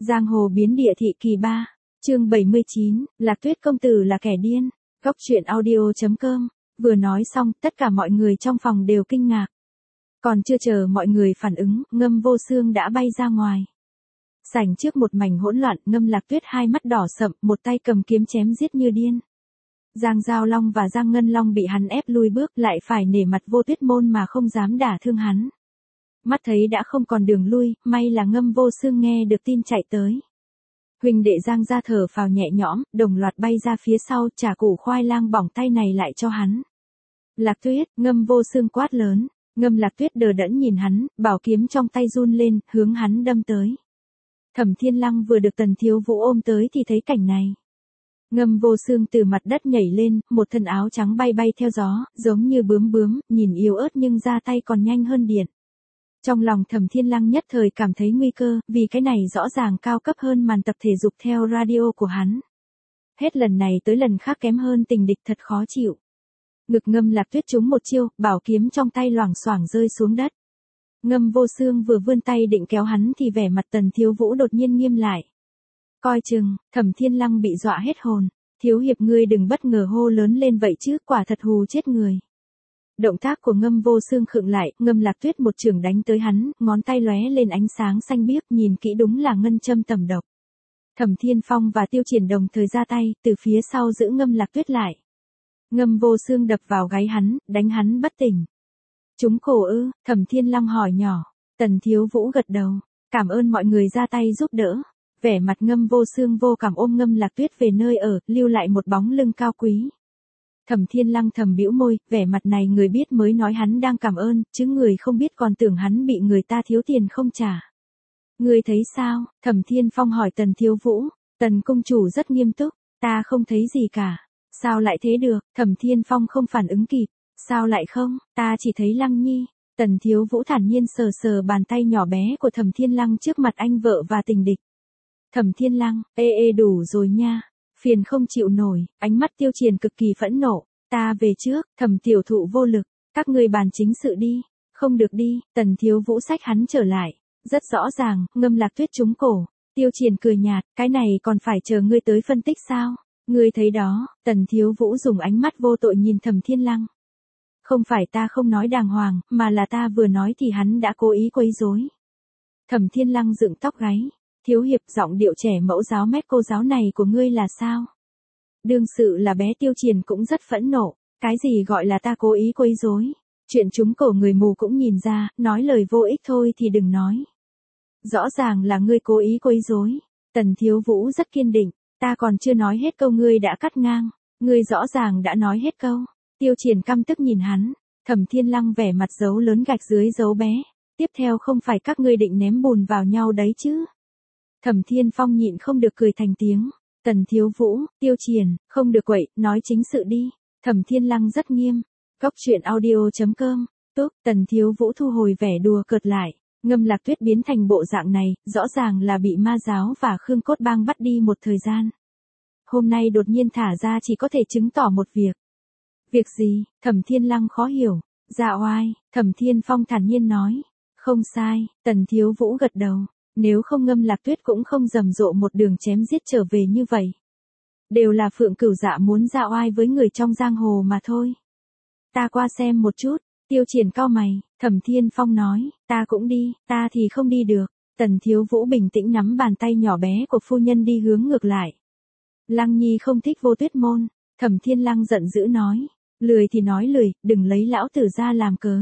Giang hồ biến địa thị kỳ 3, chương 79, Lạc Tuyết công tử là kẻ điên. Góc truyện audio.com, vừa nói xong, tất cả mọi người trong phòng đều kinh ngạc. Còn chưa chờ mọi người phản ứng, Ngâm Vô Xương đã bay ra ngoài. Sảnh trước một mảnh hỗn loạn, Ngâm Lạc Tuyết hai mắt đỏ sậm, một tay cầm kiếm chém giết như điên. Giang Giao Long và Giang Ngân Long bị hắn ép lui bước, lại phải nể mặt Vô Tuyết môn mà không dám đả thương hắn. Mắt thấy đã không còn đường lui, may là Ngâm Vô Xương nghe được tin chạy tới. Huỳnh đệ Giang ra thở phào nhẹ nhõm, đồng loạt bay ra phía sau, trả củ khoai lang bỏng tay này lại cho hắn. Lạc Tuyết, Ngâm Vô Xương quát lớn. Ngâm Lạc Tuyết đờ đẫn nhìn hắn, bảo kiếm trong tay run lên, hướng hắn đâm tới. Thẩm Thiên Lăng vừa được Tần Thiếu Vũ ôm tới thì thấy cảnh này. Ngâm Vô Xương từ mặt đất nhảy lên, một thân áo trắng bay bay theo gió, giống như bướm bướm, nhìn yếu ớt nhưng ra tay còn nhanh hơn điện. Trong lòng Thẩm Thiên Lăng nhất thời cảm thấy nguy cơ, vì cái này rõ ràng cao cấp hơn màn tập thể dục theo radio của hắn. Hết lần này tới lần khác kém hơn tình địch, thật khó chịu. Ngực Ngâm Lạc Tuyết trúng một chiêu, bảo kiếm trong tay loảng xoảng rơi xuống đất. Ngâm Vô Xương vừa vươn tay định kéo hắn thì vẻ mặt Tần Thiếu Vũ đột nhiên nghiêm lại. Coi chừng, Thẩm Thiên Lăng bị dọa hết hồn. Thiếu hiệp ngươi đừng bất ngờ hô lớn lên vậy chứ, quả thật hù chết người. Động tác của Ngâm Vô Xương khựng lại, Ngâm Lạc Tuyết một chưởng đánh tới hắn, ngón tay lóe lên ánh sáng xanh biếc, nhìn kỹ đúng là ngân châm tầm độc. Thẩm Thiên Phong và Tiêu Triển đồng thời ra tay, từ phía sau giữ Ngâm Lạc Tuyết lại. Ngâm Vô Xương đập vào gáy hắn, đánh hắn bất tỉnh. Chúng cổ ư? Thẩm Thiên Lăng hỏi nhỏ. Tần Thiếu Vũ gật đầu. Cảm ơn mọi người ra tay giúp đỡ. Vẻ mặt Ngâm Vô Xương vô cảm ôm Ngâm Lạc Tuyết về nơi ở, lưu lại một bóng lưng cao quý. Thẩm Thiên Lăng thầm bĩu môi, vẻ mặt này người biết mới nói hắn đang cảm ơn, chứ người không biết còn tưởng hắn bị người ta thiếu tiền không trả. Ngươi thấy sao? Thẩm Thiên Phong hỏi Tần Thiếu Vũ. Tần công chủ rất nghiêm túc. Ta không thấy gì cả. Sao lại thế được? Thẩm Thiên Phong không phản ứng kịp. Sao lại không? Ta chỉ thấy Lăng Nhi. Tần Thiếu Vũ thản nhiên sờ sờ bàn tay nhỏ bé của Thẩm Thiên Lăng trước mặt anh vợ và tình địch. Thẩm Thiên Lăng, đủ rồi nha. Phiền không chịu nổi, ánh mắt Tiêu Triển cực kỳ phẫn nộ. Ta về trước, Thẩm tiểu thụ vô lực. Các ngươi bàn chính sự đi. Không được đi, Tần Thiếu Vũ xách hắn trở lại. Rất rõ ràng, Ngâm Lạc Tuyết trúng cổ. Tiêu Triển cười nhạt, cái này còn phải chờ ngươi tới phân tích sao? Ngươi thấy đó, Tần Thiếu Vũ dùng ánh mắt vô tội nhìn Thẩm Thiên Lăng. Không phải ta không nói đàng hoàng, mà là ta vừa nói thì hắn đã cố ý quấy rối. Thẩm Thiên Lăng dựng tóc gáy. Thiếu hiệp, giọng điệu trẻ mẫu giáo mép cô giáo này của ngươi là sao? Đương sự là bé Tiêu Triển cũng rất phẫn nộ. Cái gì gọi là ta cố ý quấy rối? Chuyện trúng cổ người mù cũng nhìn ra, nói lời vô ích thôi thì đừng nói. Rõ ràng là ngươi cố ý quấy rối. Tần Thiếu Vũ rất kiên định. Ta còn chưa nói hết câu ngươi đã cắt ngang. Ngươi rõ ràng đã nói hết câu. Tiêu Triển căm tức nhìn hắn. Thẩm Thiên Lăng vẻ mặt dấu lớn gạch dưới dấu bé. Tiếp theo không phải các ngươi định ném bùn vào nhau đấy chứ? Thẩm Thiên Phong nhịn không được cười thành tiếng. Tần Thiếu Vũ, Tiêu Triển, không được quậy, nói chính sự đi. Thẩm Thiên Lăng rất nghiêm. Góc truyện audio.com. Tốt, Tần Thiếu Vũ thu hồi vẻ đùa cợt lại. Ngâm Lạc Tuyết biến thành bộ dạng này, rõ ràng là bị ma giáo và Khương Cốt Bang bắt đi một thời gian. Hôm nay đột nhiên thả ra chỉ có thể chứng tỏ một việc. Việc gì? Thẩm Thiên Lăng khó hiểu. Dạ oai, Thẩm Thiên Phong thản nhiên nói. Không sai, Tần Thiếu Vũ gật đầu. Nếu không Ngâm Lạc Tuyết cũng không rầm rộ một đường chém giết trở về như vậy. Đều là Phượng Cửu Dạ muốn dạ oai với người trong giang hồ mà thôi. Ta qua xem một chút. Tiêu Triển cau mày. Thẩm Thiên Phong nói. Ta cũng đi, ta thì không đi được. Tần Thiếu Vũ bình tĩnh nắm bàn tay nhỏ bé của phu nhân đi hướng ngược lại. Lăng Nhi không thích Vô Tuyết môn. Thẩm Thiên Lăng giận dữ nói. Lười thì nói lười, đừng lấy lão tử ra làm cớ.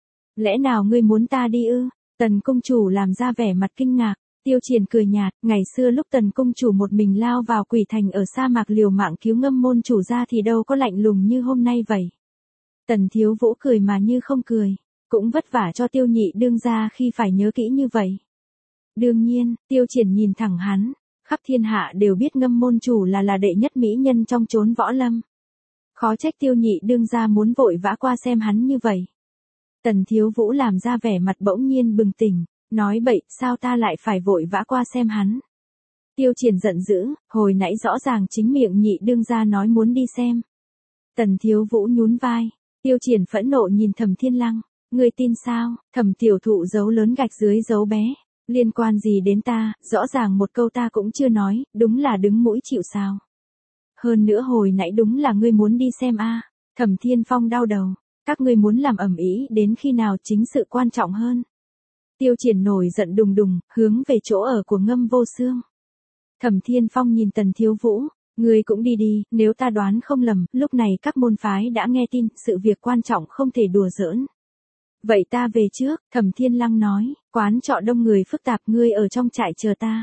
Lẽ nào ngươi muốn ta đi ư? Tần công chủ làm ra vẻ mặt kinh ngạc. Tiêu Triển cười nhạt, ngày xưa lúc Tần công chủ một mình lao vào Quỷ Thành ở sa mạc liều mạng cứu Ngâm môn chủ ra thì đâu có lạnh lùng như hôm nay vậy. Tần Thiếu Vũ cười mà như không cười. Cũng vất vả cho Tiêu nhị đương gia khi phải nhớ kỹ như vậy. Đương nhiên, Tiêu Triển nhìn thẳng hắn. Khắp thiên hạ đều biết Ngâm môn chủ là đệ nhất mỹ nhân trong chốn võ lâm. Khó trách Tiêu nhị đương gia muốn vội vã qua xem hắn như vậy. Tần Thiếu Vũ làm ra vẻ mặt bỗng nhiên bừng tỉnh, nói bậy, sao ta lại phải vội vã qua xem hắn? Tiêu Triển giận dữ, hồi nãy rõ ràng chính miệng nhị đương gia nói muốn đi xem. Tần Thiếu Vũ nhún vai. Tiêu Triển phẫn nộ nhìn Thẩm Thiên Lăng. Ngươi tin sao? Thẩm tiểu thụ giấu lớn gạch dưới giấu bé. Liên quan gì đến ta, rõ ràng một câu ta cũng chưa nói, đúng là đứng mũi chịu sào. Hơn nữa hồi nãy đúng là ngươi muốn đi xem a. Thẩm Thiên Phong đau đầu, các ngươi muốn làm ầm ĩ đến khi nào, chính sự quan trọng hơn. Tiêu Triển nổi giận đùng đùng, hướng về chỗ ở của Ngâm Vô Xương. Thẩm Thiên Phong nhìn Tần Thiếu Vũ, ngươi cũng đi đi, nếu ta đoán không lầm, lúc này các môn phái đã nghe tin, sự việc quan trọng không thể đùa giỡn. Vậy ta về trước, Thẩm Thiên Lăng nói, quán trọ đông người phức tạp, ngươi ở trong trại chờ ta.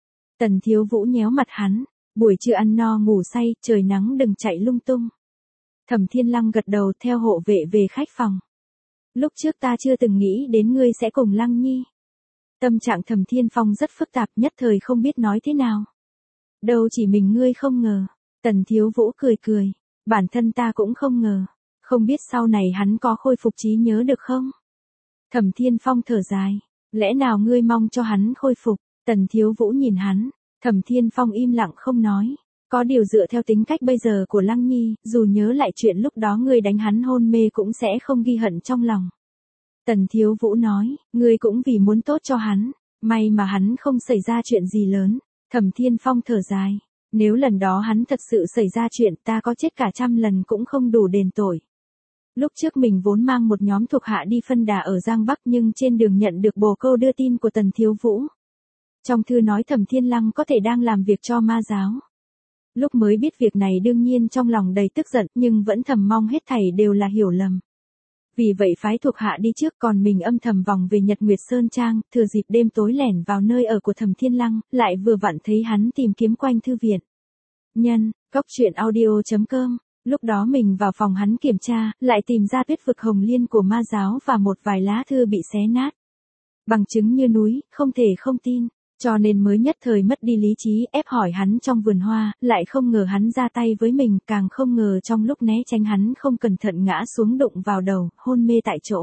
Tần Thiếu Vũ nhéo mặt hắn, buổi trưa ăn no ngủ say, trời nắng đừng chạy lung tung. Thẩm Thiên Lăng gật đầu theo hộ vệ về khách phòng. Lúc trước ta chưa từng nghĩ đến ngươi sẽ cùng Lăng Nhi. Tâm trạng Thẩm Thiên Phong rất phức tạp, nhất thời không biết nói thế nào. Đâu chỉ mình ngươi không ngờ. Tần Thiếu Vũ cười cười, bản thân ta cũng không ngờ. Không biết sau này hắn có khôi phục trí nhớ được không? Thẩm Thiên Phong thở dài, lẽ nào ngươi mong cho hắn khôi phục? Tần Thiếu Vũ nhìn hắn, Thẩm Thiên Phong im lặng không nói. Có điều dựa theo tính cách bây giờ của Lăng Nhi, dù nhớ lại chuyện lúc đó ngươi đánh hắn hôn mê cũng sẽ không ghi hận trong lòng. Tần Thiếu Vũ nói, ngươi cũng vì muốn tốt cho hắn, may mà hắn không xảy ra chuyện gì lớn. Thẩm Thiên Phong thở dài, nếu lần đó hắn thật sự xảy ra chuyện, ta có chết cả 100 lần cũng không đủ đền tội. Lúc trước mình vốn mang một nhóm thuộc hạ đi phân đà ở Giang Bắc, nhưng trên đường nhận được bồ câu đưa tin của Tần Thiếu Vũ. Trong thư nói Thẩm Thiên Lăng có thể đang làm việc cho ma giáo. Lúc mới biết việc này đương nhiên trong lòng đầy tức giận, nhưng vẫn thầm mong hết thảy đều là hiểu lầm. Vì vậy phái thuộc hạ đi trước, còn mình âm thầm vòng về Nhật Nguyệt Sơn Trang, thừa dịp đêm tối lẻn vào nơi ở của Thẩm Thiên Lăng, lại vừa vặn thấy hắn tìm kiếm quanh thư viện. Nhân, goctruyện.audio.com. Lúc đó mình vào phòng hắn kiểm tra, lại tìm ra Tuyết Vực Hồng Liên của ma giáo và một vài lá thư bị xé nát. Bằng chứng như núi, không thể không tin. Cho nên mới nhất thời mất đi lý trí, ép hỏi hắn trong vườn hoa, lại không ngờ hắn ra tay với mình, càng không ngờ trong lúc né tránh hắn không cẩn thận ngã xuống đụng vào đầu, hôn mê tại chỗ.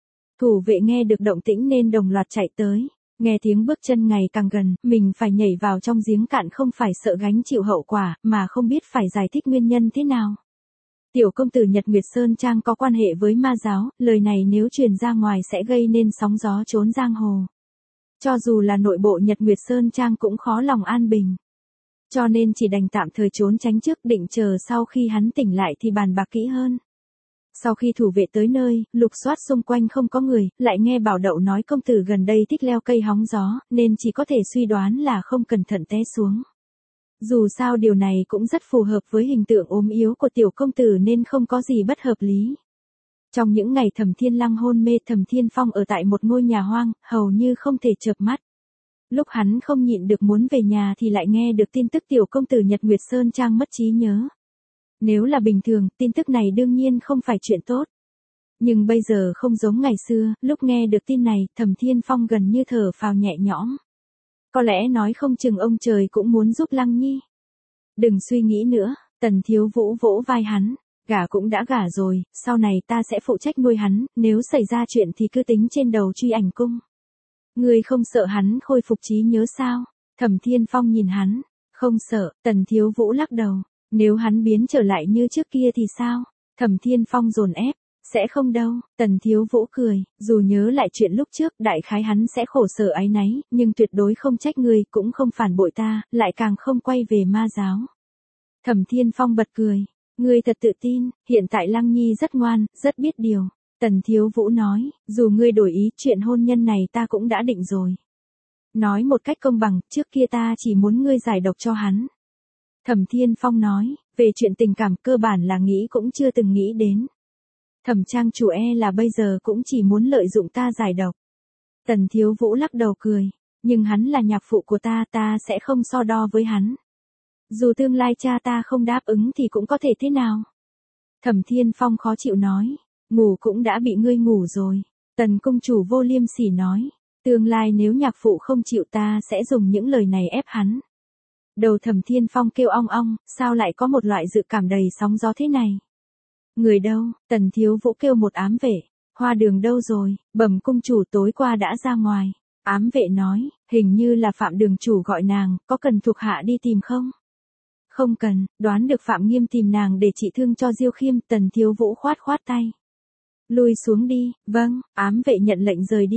Thủ vệ nghe được động tĩnh nên đồng loạt chạy tới. Nghe tiếng bước chân ngày càng gần, mình phải nhảy vào trong giếng cạn, không phải sợ gánh chịu hậu quả, mà không biết phải giải thích nguyên nhân thế nào. Tiểu công tử Nhật Nguyệt Sơn Trang có quan hệ với ma giáo, lời này nếu truyền ra ngoài sẽ gây nên sóng gió trốn giang hồ. Cho dù là nội bộ Nhật Nguyệt Sơn Trang cũng khó lòng an bình. Cho nên chỉ đành tạm thời trốn tránh trước, định chờ sau khi hắn tỉnh lại thì bàn bạc kỹ hơn. Sau khi thủ vệ tới nơi, lục soát xung quanh không có người, lại nghe Bảo Đậu nói công tử gần đây thích leo cây hóng gió, nên chỉ có thể suy đoán là không cẩn thận té xuống. Dù sao điều này cũng rất phù hợp với hình tượng ốm yếu của tiểu công tử nên không có gì bất hợp lý. Trong những ngày Thẩm Thiên Lăng hôn mê, Thẩm Thiên Phong ở tại một ngôi nhà hoang, hầu như không thể chợp mắt. Lúc hắn không nhịn được muốn về nhà thì lại nghe được tin tức tiểu công tử Nhật Nguyệt Sơn Trang mất trí nhớ. Nếu là bình thường, tin tức này đương nhiên không phải chuyện tốt. Nhưng bây giờ không giống ngày xưa, lúc nghe được tin này, Thẩm Thiên Phong gần như thở phào nhẹ nhõm. Có lẽ nói không chừng ông trời cũng muốn giúp Lăng Nhi. Đừng suy nghĩ nữa, Tần Thiếu Vũ vỗ vai hắn. Gả cũng đã gả rồi, sau này ta sẽ phụ trách nuôi hắn, nếu xảy ra chuyện thì cứ tính trên đầu Truy Ảnh Cung. Ngươi không sợ hắn khôi phục trí nhớ sao? Thẩm Thiên Phong nhìn hắn, không sợ. Tần Thiếu Vũ lắc đầu, nếu hắn biến trở lại như trước kia thì sao? Thẩm Thiên Phong dồn ép, sẽ không đâu. Tần Thiếu Vũ cười, dù nhớ lại chuyện lúc trước, đại khái hắn sẽ khổ sở áy náy, nhưng tuyệt đối không trách ngươi, cũng không phản bội ta, lại càng không quay về ma giáo. Thẩm Thiên Phong bật cười. Ngươi thật tự tin, hiện tại Lăng Nhi rất ngoan, rất biết điều. Tần Thiếu Vũ nói, dù ngươi đổi ý, chuyện hôn nhân này ta cũng đã định rồi. Nói một cách công bằng, trước kia ta chỉ muốn ngươi giải độc cho hắn. Thẩm Thiên Phong nói, về chuyện tình cảm cơ bản là nghĩ cũng chưa từng nghĩ đến. Thẩm Trang chủ là bây giờ cũng chỉ muốn lợi dụng ta giải độc. Tần Thiếu Vũ lắc đầu cười, nhưng hắn là nhạc phụ của ta, ta sẽ không so đo với hắn. Dù tương lai cha ta không đáp ứng thì cũng có thể thế nào? Thẩm Thiên Phong khó chịu nói, ngủ cũng đã bị ngươi ngủ rồi. Tần công chủ vô liêm sỉ nói, tương lai nếu nhạc phụ không chịu ta sẽ dùng những lời này ép hắn. Đầu Thẩm Thiên Phong kêu ong ong, sao lại có một loại dự cảm đầy sóng gió thế này? Người đâu? Tần Thiếu Vũ kêu một ám vệ, Hoa Đường đâu rồi? Bẩm cung chủ tối qua đã ra ngoài. Ám vệ nói, hình như là Phạm Đường chủ gọi nàng, có cần thuộc hạ đi tìm không? Không cần, đoán được Phạm Nghiêm tìm nàng để trị thương cho Diêu Khiêm. Tần Thiếu Vũ khoát khoát tay. Lui xuống đi. Vâng. Ám vệ nhận lệnh rời đi.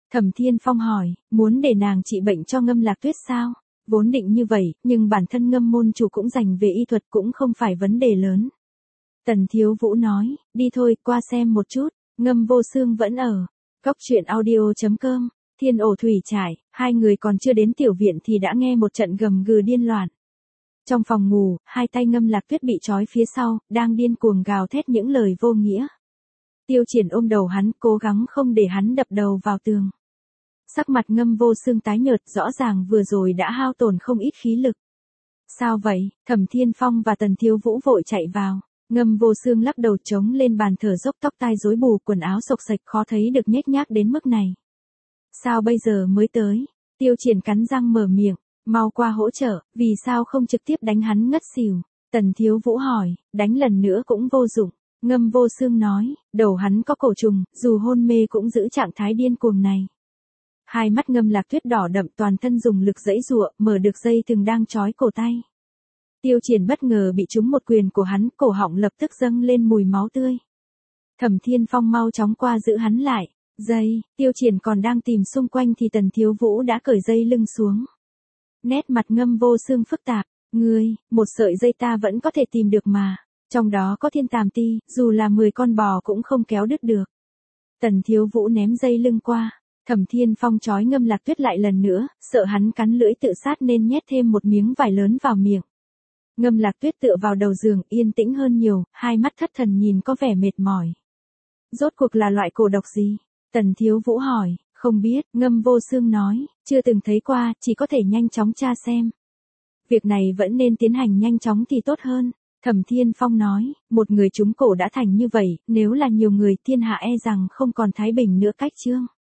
Thẩm Thiên Phong hỏi, muốn để nàng trị bệnh cho Ngâm Lạc Tuyết sao? Vốn định như vậy, nhưng bản thân Ngâm môn chủ cũng dành về y thuật cũng không phải vấn đề lớn. Tần Thiếu Vũ nói, đi thôi, qua xem một chút. Ngâm Vô Xương vẫn ở. Cốc truyện audio.com, Thiên Ổ Thủy Trải, hai người còn chưa đến tiểu viện thì đã nghe một trận gầm gừ điên loạn. Trong phòng ngủ, hai tay Ngâm Lạc Tuyết bị trói phía sau, đang điên cuồng gào thét những lời vô nghĩa. Tiêu Triển ôm đầu hắn, cố gắng không để hắn đập đầu vào tường. Sắc mặt Ngâm Vô Xương tái nhợt, rõ ràng vừa rồi đã hao tổn không ít khí lực. Sao vậy? Thẩm Thiên Phong và Tần Thiếu Vũ vội chạy vào. Ngâm Vô Xương lắc đầu trống lên bàn thở dốc, tóc tai rối bù, quần áo xộc xệch, khó thấy được nhếch nhác đến mức này. Sao bây giờ mới tới? Tiêu Triển cắn răng mở miệng, mau qua hỗ trợ, vì sao không trực tiếp đánh hắn ngất xỉu? Tần Thiếu Vũ hỏi, đánh lần nữa cũng vô dụng. Ngâm Vô Xương nói, đầu hắn có cổ trùng, dù hôn mê cũng giữ trạng thái điên cuồng này. Hai mắt Ngâm Lạc Tuyết đỏ đậm, toàn thân dùng lực giãy giụa, mở được dây thừng đang trói cổ tay. Tiêu Triển bất ngờ bị trúng một quyền của hắn, cổ họng lập tức dâng lên mùi máu tươi. Thẩm Thiên Phong mau chóng qua giữ hắn lại. Tiêu Triển còn đang tìm xung quanh thì Tần Thiếu Vũ đã cởi dây lưng xuống. Nét mặt Ngâm Vô Xương phức tạp, ngươi, một sợi dây ta vẫn có thể tìm được mà. Trong đó có thiên tàm ti, dù là 10 con bò cũng không kéo đứt được. Tần Thiếu Vũ ném dây lưng qua. Thẩm Thiên Phong trói Ngâm Lạc Tuyết lại lần nữa, sợ hắn cắn lưỡi tự sát nên nhét thêm một miếng vải lớn vào miệng. Ngâm Lạc Tuyết tựa vào đầu giường, yên tĩnh hơn nhiều, hai mắt thất thần nhìn có vẻ mệt mỏi. Rốt cuộc là loại cổ độc gì? Tần Thiếu Vũ hỏi, không biết, Ngâm Vô Xương nói, chưa từng thấy qua, chỉ có thể nhanh chóng tra xem. Việc này vẫn nên tiến hành nhanh chóng thì tốt hơn. Thẩm Thiên Phong nói, một người trúng cổ đã thành như vậy, nếu là nhiều người thiên hạ e rằng không còn thái bình nữa cách chương.